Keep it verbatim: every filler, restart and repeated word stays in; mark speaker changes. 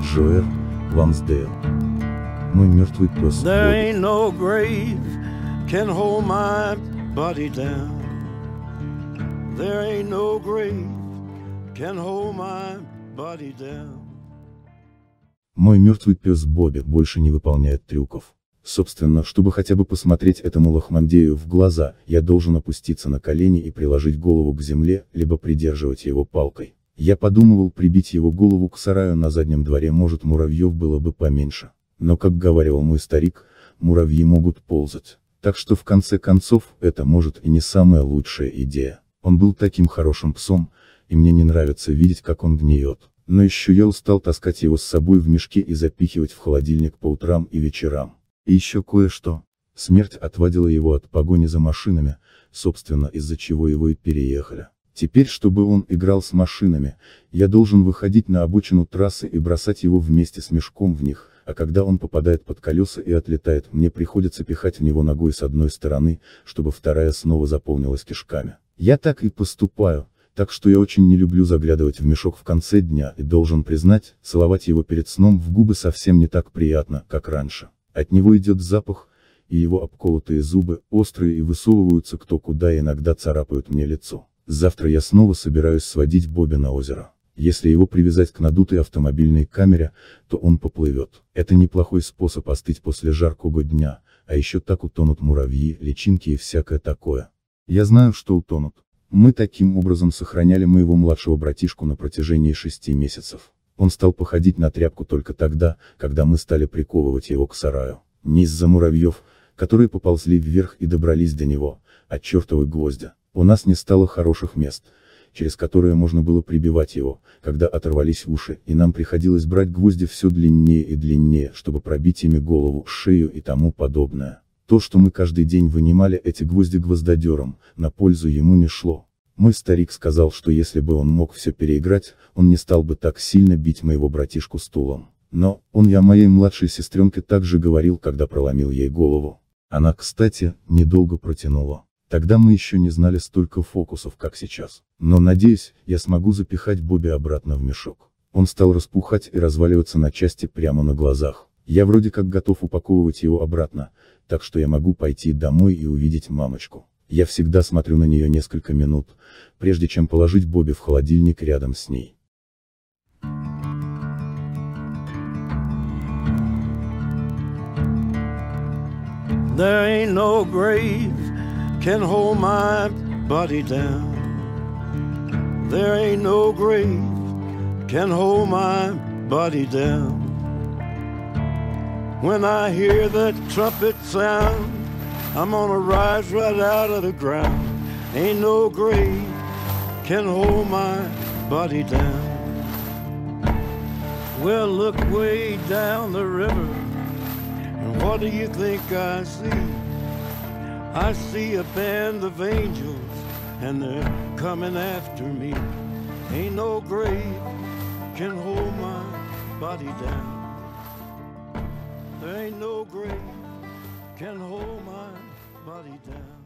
Speaker 1: Джоэр Ламсдейл. Мой мертвый пес
Speaker 2: There
Speaker 1: Бобби.
Speaker 2: ain't no grave can hold my body down. There ain't no grave can hold my body down.
Speaker 1: Мой мертвый пес Бобби больше не выполняет трюков. Собственно, чтобы хотя бы посмотреть этому лохмандею в глаза, я должен опуститься на колени и приложить голову к земле, либо придерживать его палкой. Я подумывал прибить его голову к сараю на заднем дворе, может, муравьев было бы поменьше. Но, как говаривал мой старик, муравьи могут ползать. Так что в конце концов, это может и не самая лучшая идея. Он был таким хорошим псом, и мне не нравится видеть, как он гниет. Но еще я устал таскать его с собой в мешке и запихивать в холодильник по утрам и вечерам. И еще кое-что. Смерть отвадила его от погони за машинами, собственно, из-за чего его и переехали. Теперь, чтобы он играл с машинами, я должен выходить на обочину трассы и бросать его вместе с мешком в них, а когда он попадает под колеса и отлетает, мне приходится пихать в него ногой с одной стороны, чтобы вторая снова заполнилась кишками. Я так и поступаю, так что я очень не люблю заглядывать в мешок в конце дня и должен признать, целовать его перед сном в губы совсем не так приятно, как раньше. От него идет запах, и его обколотые зубы, острые и высовываются кто куда и иногда царапают мне лицо. Завтра я снова собираюсь сводить Бобби на озеро. Если его привязать к надутой автомобильной камере, то он поплывет. Это неплохой способ остыть после жаркого дня, а еще так утонут муравьи, личинки и всякое такое. Я знаю, что утонут. Мы таким образом сохраняли моего младшего братишку на протяжении шести месяцев. Он стал походить на тряпку только тогда, когда мы стали приковывать его к сараю. Не из-за муравьев, которые поползли вверх и добрались до него, а чертовы гвозди. У нас не стало хороших мест, через которые можно было прибивать его, когда оторвались уши, и нам приходилось брать гвозди все длиннее и длиннее, чтобы пробить ими голову, шею и тому подобное. То, что мы каждый день вынимали эти гвозди гвоздодером, на пользу ему не шло. Мой старик сказал, что если бы он мог все переиграть, он не стал бы так сильно бить моего братишку стулом. Но, он я моей младшей сестренке также говорил, когда проломил ей голову. Она, кстати, недолго протянула. Тогда мы еще не знали столько фокусов, как сейчас. Но надеюсь, я смогу запихать Бобби обратно в мешок. Он стал распухать и разваливаться на части прямо на глазах. Я вроде как готов упаковывать его обратно, так что я могу пойти домой и увидеть мамочку. Я всегда смотрю на нее несколько минут, прежде чем положить Бобби в холодильник рядом с ней.
Speaker 2: There ain't no grave can hold my body down. There ain't no grave can hold my body down. When I hear that trumpet sound, I'm gonna rise right out of the ground. Ain't no grave can hold my body down. Well, look way down the river, and what do you think I see? I see a band of angels, and they're coming after me. Ain't no grave can hold my body down. There ain't no grave can hold my body down.